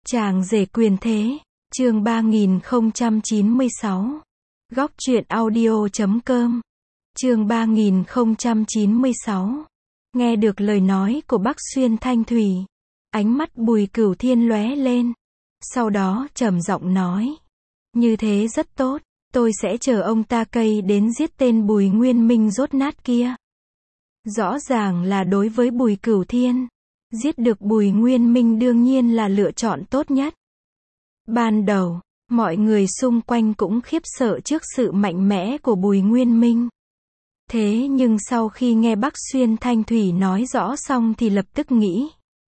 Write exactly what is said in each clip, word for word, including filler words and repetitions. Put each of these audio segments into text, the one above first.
Chàng rể quyền thế, chương ba nghìn không trăm chín mươi sáu. Góc truyện audio chấm com. Chương ba nghìn không trăm chín mươi sáu. Nghe được lời nói của Bắc Xuyên Thanh Thủy, ánh mắt Bùi Cửu Thiên lóe lên, sau đó trầm giọng nói: "Như thế rất tốt, tôi sẽ chờ ông ta cây đến giết tên Bùi Nguyên Minh rốt nát kia." Rõ ràng là đối với Bùi Cửu Thiên, giết được Bùi Nguyên Minh đương nhiên là lựa chọn tốt nhất. Ban đầu, mọi người xung quanh cũng khiếp sợ trước sự mạnh mẽ của Bùi Nguyên Minh. Thế nhưng sau khi nghe Bắc Xuyên Thanh Thủy nói rõ xong thì lập tức nghĩ,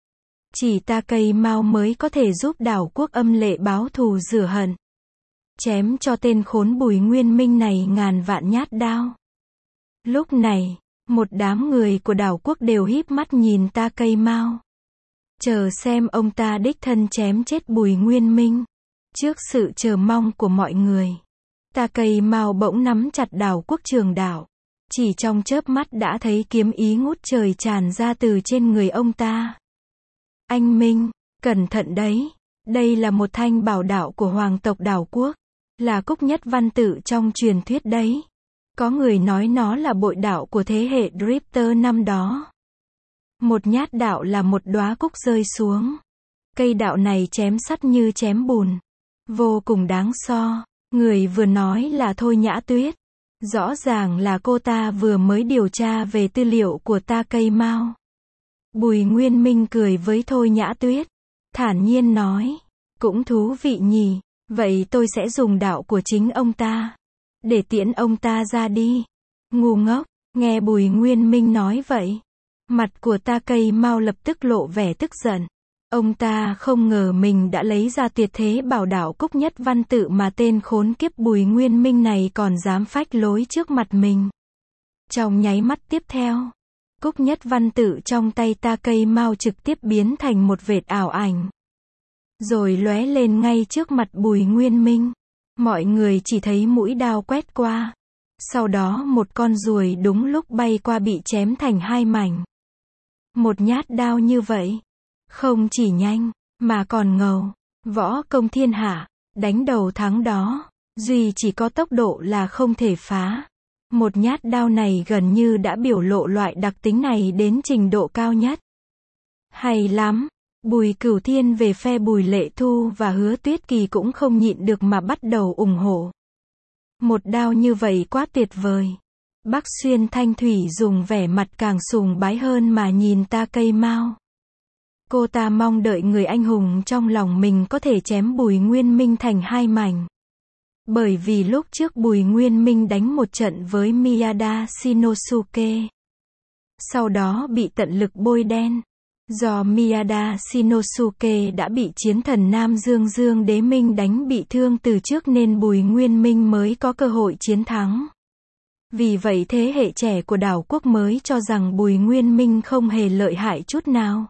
chỉ ta cây mao mới có thể giúp đảo quốc Âm Lệ báo thù rửa hận. Chém cho tên khốn Bùi Nguyên Minh này ngàn vạn nhát đao. Lúc này, một đám người của đảo quốc đều híp mắt nhìn ta cây mao, chờ xem ông ta đích thân chém chết Bùi Nguyên Minh. Trước sự chờ mong của mọi người, ta cây mao bỗng nắm chặt đảo quốc trường đảo. Chỉ trong chớp mắt đã thấy kiếm ý ngút trời tràn ra từ trên người ông ta. Anh Minh, cẩn thận đấy, đây là một thanh bảo đạo của hoàng tộc đảo quốc, là Cúc Nhất Văn Tự trong truyền thuyết đấy. Có người nói nó là bội đạo của thế hệ Drifter năm đó. Một nhát đạo là một đóa cúc rơi xuống. Cây đạo này chém sắt như chém bùn, vô cùng đáng so. Người vừa nói là Thôi Nhã Tuyết. Rõ ràng là cô ta vừa mới điều tra về tư liệu của ta cây mao. Bùi Nguyên Minh cười với Thôi Nhã Tuyết, thản nhiên nói: "Cũng thú vị nhỉ, vậy tôi sẽ dùng đạo của chính ông ta, để tiễn ông ta ra đi." Ngu ngốc, nghe Bùi Nguyên Minh nói vậy, mặt của ta cây mao lập tức lộ vẻ tức giận. Ông ta không ngờ mình đã lấy ra tuyệt thế bảo đạo Cúc Nhất Văn Tự mà tên khốn kiếp Bùi Nguyên Minh này còn dám phách lối trước mặt mình. Trong nháy mắt tiếp theo, Cúc Nhất Văn Tự trong tay ta cây mao trực tiếp biến thành một vệt ảo ảnh, rồi lóe lên ngay trước mặt Bùi Nguyên Minh. Mọi người chỉ thấy mũi đao quét qua, sau đó một con ruồi đúng lúc bay qua bị chém thành hai mảnh. Một nhát đao như vậy, không chỉ nhanh, mà còn ngầu. Võ công thiên hạ, đánh đầu thắng đó, duy chỉ có tốc độ là không thể phá. Một nhát đao này gần như đã biểu lộ loại đặc tính này đến trình độ cao nhất. Hay lắm! Bùi Cửu Thiên về phe Bùi Lệ Thu và Hứa Tuyết Kỳ cũng không nhịn được mà bắt đầu ủng hộ. Một đao như vậy quá tuyệt vời. Bắc Xuyên Thanh Thủy dùng vẻ mặt càng sùng bái hơn mà nhìn ta cây mao. Cô ta mong đợi người anh hùng trong lòng mình có thể chém Bùi Nguyên Minh thành hai mảnh. Bởi vì lúc trước Bùi Nguyên Minh đánh một trận với Miyada Shinosuke, sau đó bị tận lực bôi đen. Do Miyada Shinosuke đã bị chiến thần Nam Dương Dương Đế Minh đánh bị thương từ trước nên Bùi Nguyên Minh mới có cơ hội chiến thắng. Vì vậy thế hệ trẻ của đảo quốc mới cho rằng Bùi Nguyên Minh không hề lợi hại chút nào.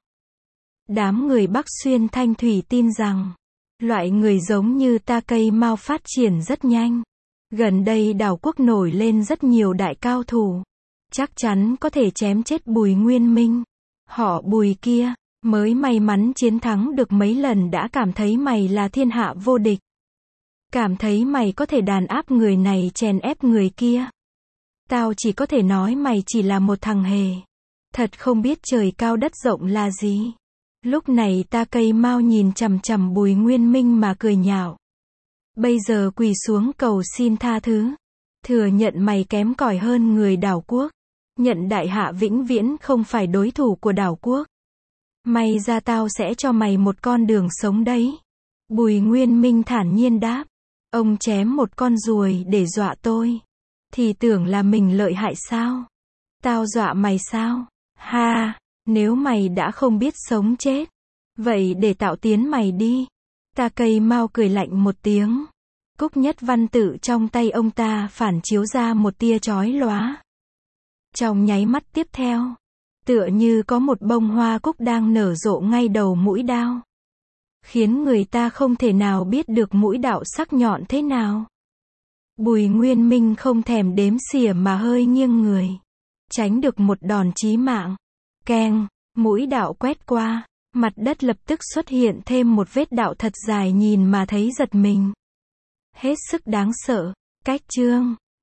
Đám người Bắc Xuyên Thanh Thủy tin rằng, loại người giống như ta cây mao phát triển rất nhanh. Gần đây đảo quốc nổi lên rất nhiều đại cao thủ, chắc chắn có thể chém chết Bùi Nguyên Minh. Họ Bùi kia, mới may mắn chiến thắng được mấy lần đã cảm thấy mày là thiên hạ vô địch. Cảm thấy mày có thể đàn áp người này chèn ép người kia. Tao chỉ có thể nói mày chỉ là một thằng hề. Thật không biết trời cao đất rộng là gì." Lúc này ta cây mao nhìn chằm chằm Bùi Nguyên Minh mà cười nhạo. "Bây giờ quỳ xuống cầu xin tha thứ. Thừa nhận mày kém cỏi hơn người đảo quốc. Nhận đại hạ vĩnh viễn không phải đối thủ của đảo quốc. May ra tao sẽ cho mày một con đường sống đấy." Bùi Nguyên Minh thản nhiên đáp. "Ông chém một con ruồi để dọa tôi, thì tưởng là mình lợi hại sao? Tao dọa mày sao? Ha, nếu mày đã không biết sống chết, vậy để tạo tiến mày đi." Ta cây mao cười lạnh một tiếng. Cúc Nhất Văn Tự trong tay ông ta phản chiếu ra một tia chói lóa. Trong nháy mắt tiếp theo, tựa như có một bông hoa cúc đang nở rộ ngay đầu mũi đao, khiến người ta không thể nào biết được mũi đạo sắc nhọn thế nào. Bùi Nguyên Minh không thèm đếm xỉa mà hơi nghiêng người, tránh được một đòn chí mạng. Keng, mũi đạo quét qua, Mặt đất lập tức xuất hiện thêm một vết đạo thật dài nhìn mà thấy giật mình. Hết sức đáng sợ. Cách chương